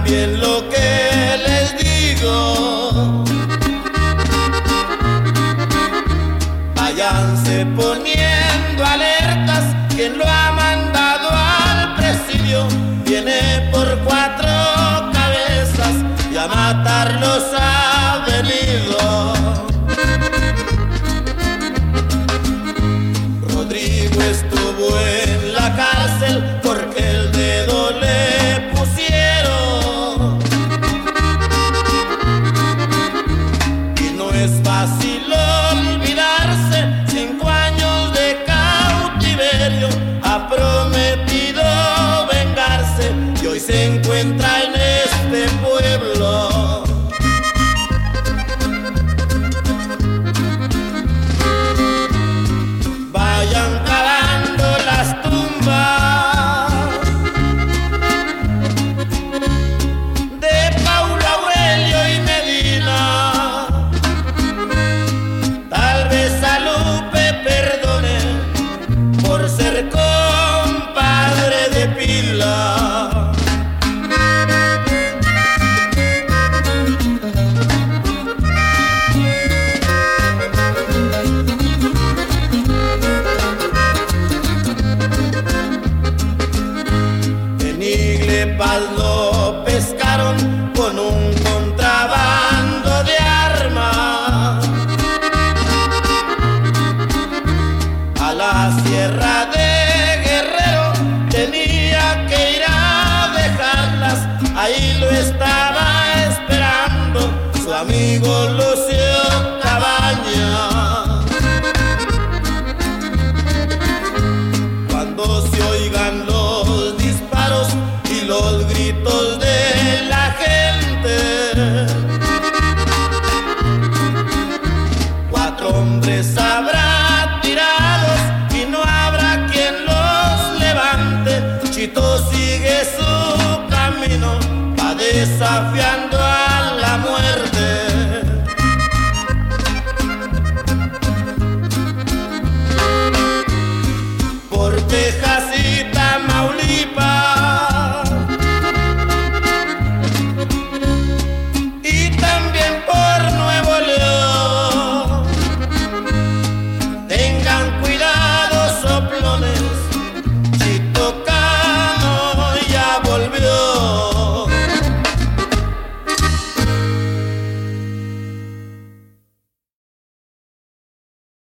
bien lo que les digo. Váyanse poniendo alertas, quien lo ha mandado al presidio viene por 4 cabezas y a matarlos ha venido. Rodrigo estuvo en la cárcel porque el dedo le pusieron y no es fácil olvidarse. 5 años de cautiverio, ha prometido vengarse y hoy se encuentra en este pueblo. Vayan cavando las tumbas de Paulo, Aurelio y Medina. Tal vez a Lupe perdone por ser compadre de Pila. En Iglepaz lo pescaron con un contrabando de armas. A la sierra de Guerrero tenía que ir a dejarlas. Ahí lo estaba esperando su amigo Lucio Cabaña. Cuando se oigan los disparos y los